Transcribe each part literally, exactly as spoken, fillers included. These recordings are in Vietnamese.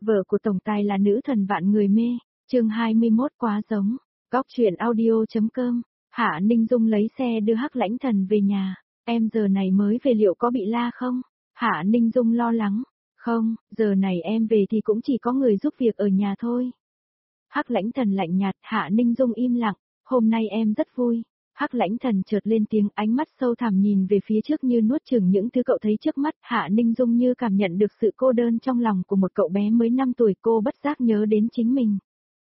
Vợ của tổng tài là nữ thần vạn người mê, chương hai mươi mốt quá giống. Góc truyện audio.com. Hạ Ninh Dung lấy xe đưa Hắc Lãnh Thần về nhà. Em giờ này mới về liệu có bị la không? Hạ Ninh Dung lo lắng. Không, giờ này em về thì cũng chỉ có người giúp việc ở nhà thôi. Hắc Lãnh Thần lạnh nhạt. Hạ Ninh Dung im lặng. Hôm nay em rất vui. Hắc Lãnh Thần chợt lên tiếng, ánh mắt sâu thẳm nhìn về phía trước như nuốt chửng những thứ cậu thấy trước mắt. Hạ Ninh Dung như cảm nhận được sự cô đơn trong lòng của một cậu bé mới năm tuổi, cô bất giác nhớ đến chính mình.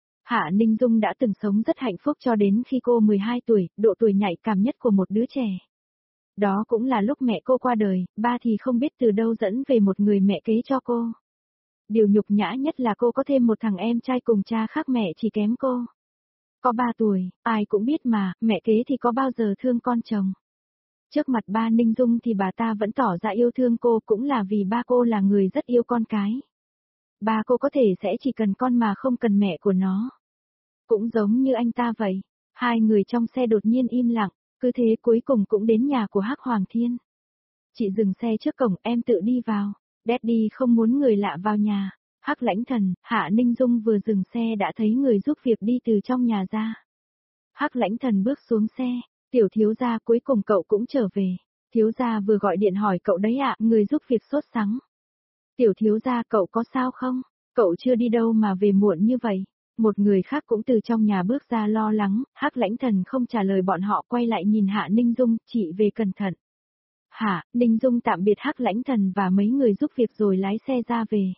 Hạ Ninh Dung đã từng sống rất hạnh phúc cho đến khi cô mười hai tuổi, độ tuổi nhạy cảm nhất của một đứa trẻ. Đó cũng là lúc mẹ cô qua đời, ba thì không biết từ đâu dẫn về một người mẹ kế cho cô. Điều nhục nhã nhất là cô có thêm một thằng em trai cùng cha khác mẹ chỉ kém cô. Có ba tuổi, ai cũng biết mà, mẹ kế thì có bao giờ thương con chồng. Trước mặt ba Ninh Dung thì bà ta vẫn tỏ ra yêu thương cô, cũng là vì ba cô là người rất yêu con cái. Ba cô có thể sẽ chỉ cần con mà không cần mẹ của nó. Cũng giống như anh ta vậy. Hai người trong xe đột nhiên im lặng, cứ thế cuối cùng cũng đến nhà của Hắc Hoàng Thiên. Chị dừng xe trước cổng, em tự đi vào. Daddy không muốn người lạ vào nhà. Hắc Lãnh Thần. Hạ Ninh Dung vừa dừng xe đã thấy người giúp việc đi từ trong nhà ra. Hắc Lãnh Thần bước xuống xe. Tiểu thiếu gia, cuối cùng cậu cũng trở về. Thiếu gia vừa gọi điện hỏi cậu đấy ạ. Người giúp việc sốt sắng. Tiểu thiếu gia, cậu có sao không? Cậu chưa đi đâu mà về muộn như vậy. Một người khác cũng từ trong nhà bước ra lo lắng. Hắc Lãnh Thần không trả lời bọn họ, quay lại nhìn Hạ Ninh Dung. Chị về cẩn thận. Hạ Ninh Dung tạm biệt Hắc Lãnh Thần và mấy người giúp việc rồi lái xe ra về.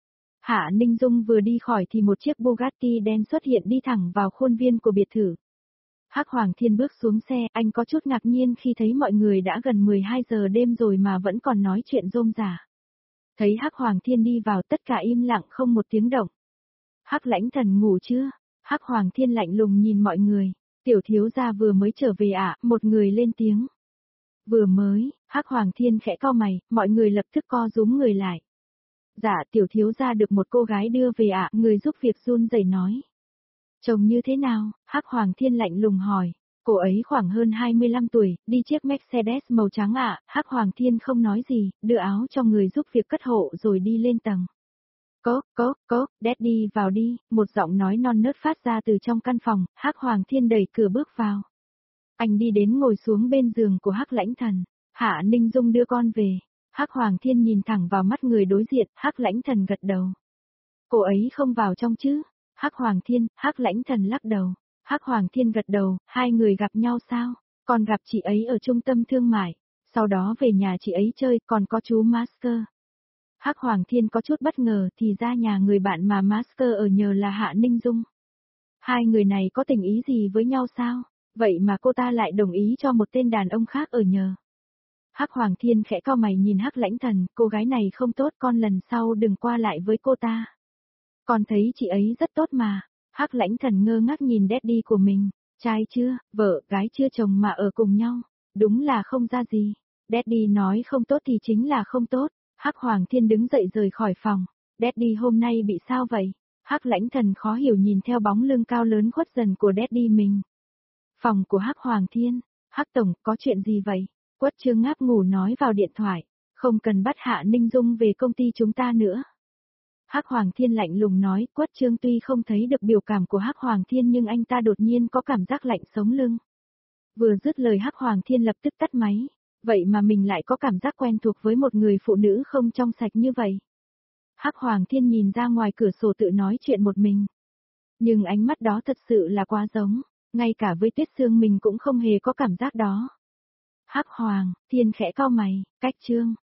Hạ Ninh Dung vừa đi khỏi thì một chiếc Bugatti đen xuất hiện đi thẳng vào khuôn viên của biệt thự. Hắc Hoàng Thiên bước xuống xe, anh có chút ngạc nhiên khi thấy mọi người đã gần mười hai giờ đêm rồi mà vẫn còn nói chuyện rôm rả. Thấy Hắc Hoàng Thiên đi vào, tất cả im lặng không một tiếng động. Hắc Lãnh Thần ngủ chưa? Hắc Hoàng Thiên lạnh lùng nhìn mọi người. Tiểu thiếu gia vừa mới trở về ạ, à? Một người lên tiếng. Vừa mới, Hắc Hoàng Thiên khẽ cau mày, mọi người lập tức co rúm người lại. Dạ, tiểu thiếu gia được một cô gái đưa về ạ, à? Người giúp việc run rẩy nói. Trông như thế nào? Hắc Hoàng Thiên lạnh lùng hỏi. Cô ấy khoảng hơn hai mươi lăm tuổi, đi chiếc Mercedes màu trắng ạ. À? Hắc Hoàng Thiên không nói gì, đưa áo cho người giúp việc cất hộ rồi đi lên tầng. Cốc, cốc, cốc, Daddy vào đi, một giọng nói non nớt phát ra từ trong căn phòng. Hắc Hoàng Thiên đẩy cửa bước vào. Anh đi đến ngồi xuống bên giường của Hắc Lãnh Thần. Hạ Ninh Dung đưa con về. Hắc Hoàng Thiên nhìn thẳng vào mắt người đối diện. Hắc Lãnh Thần gật đầu. Cô ấy không vào trong chứ? Hắc Hoàng Thiên. Hắc Lãnh Thần lắc đầu. Hắc Hoàng Thiên gật đầu. Hai người gặp nhau sao? Còn gặp chị ấy ở trung tâm thương mại. Sau đó về nhà chị ấy chơi, còn có chú Masker. Hắc Hoàng Thiên có chút bất ngờ, thì ra nhà người bạn mà Masker ở nhờ là Hạ Ninh Dung. Hai người này có tình ý gì với nhau sao? Vậy mà cô ta lại đồng ý cho một tên đàn ông khác ở nhờ. Hắc Hoàng Thiên khẽ cau mày nhìn Hắc Lãnh Thần, cô gái này không tốt, con lần sau đừng qua lại với cô ta. Con thấy chị ấy rất tốt mà. Hắc Lãnh Thần ngơ ngác nhìn Daddy của mình. Trai chưa, vợ, gái chưa chồng mà ở cùng nhau. Đúng là không ra gì. Daddy nói không tốt thì chính là không tốt. Hắc Hoàng Thiên đứng dậy rời khỏi phòng. Daddy hôm nay bị sao vậy? Hắc Lãnh Thần khó hiểu nhìn theo bóng lưng cao lớn khuất dần của Daddy mình. Phòng của Hắc Hoàng Thiên. Hắc Tổng, có chuyện gì vậy? Quất Trương ngáp ngủ nói vào điện thoại. Không cần bắt Hạ Ninh Dung về công ty chúng ta nữa. Hắc Hoàng Thiên lạnh lùng nói. Quất Trương tuy không thấy được biểu cảm của Hắc Hoàng Thiên nhưng anh ta đột nhiên có cảm giác lạnh sống lưng. Vừa dứt lời Hắc Hoàng Thiên lập tức tắt máy. Vậy mà mình lại có cảm giác quen thuộc với một người phụ nữ không trong sạch như vậy. Hắc Hoàng Thiên nhìn ra ngoài cửa sổ tự nói chuyện một mình. Nhưng ánh mắt đó thật sự là quá giống, ngay cả với Tuyết Sương mình cũng không hề có cảm giác đó. Hắc Hoàng Thiên khẽ cau mày, cách Trương,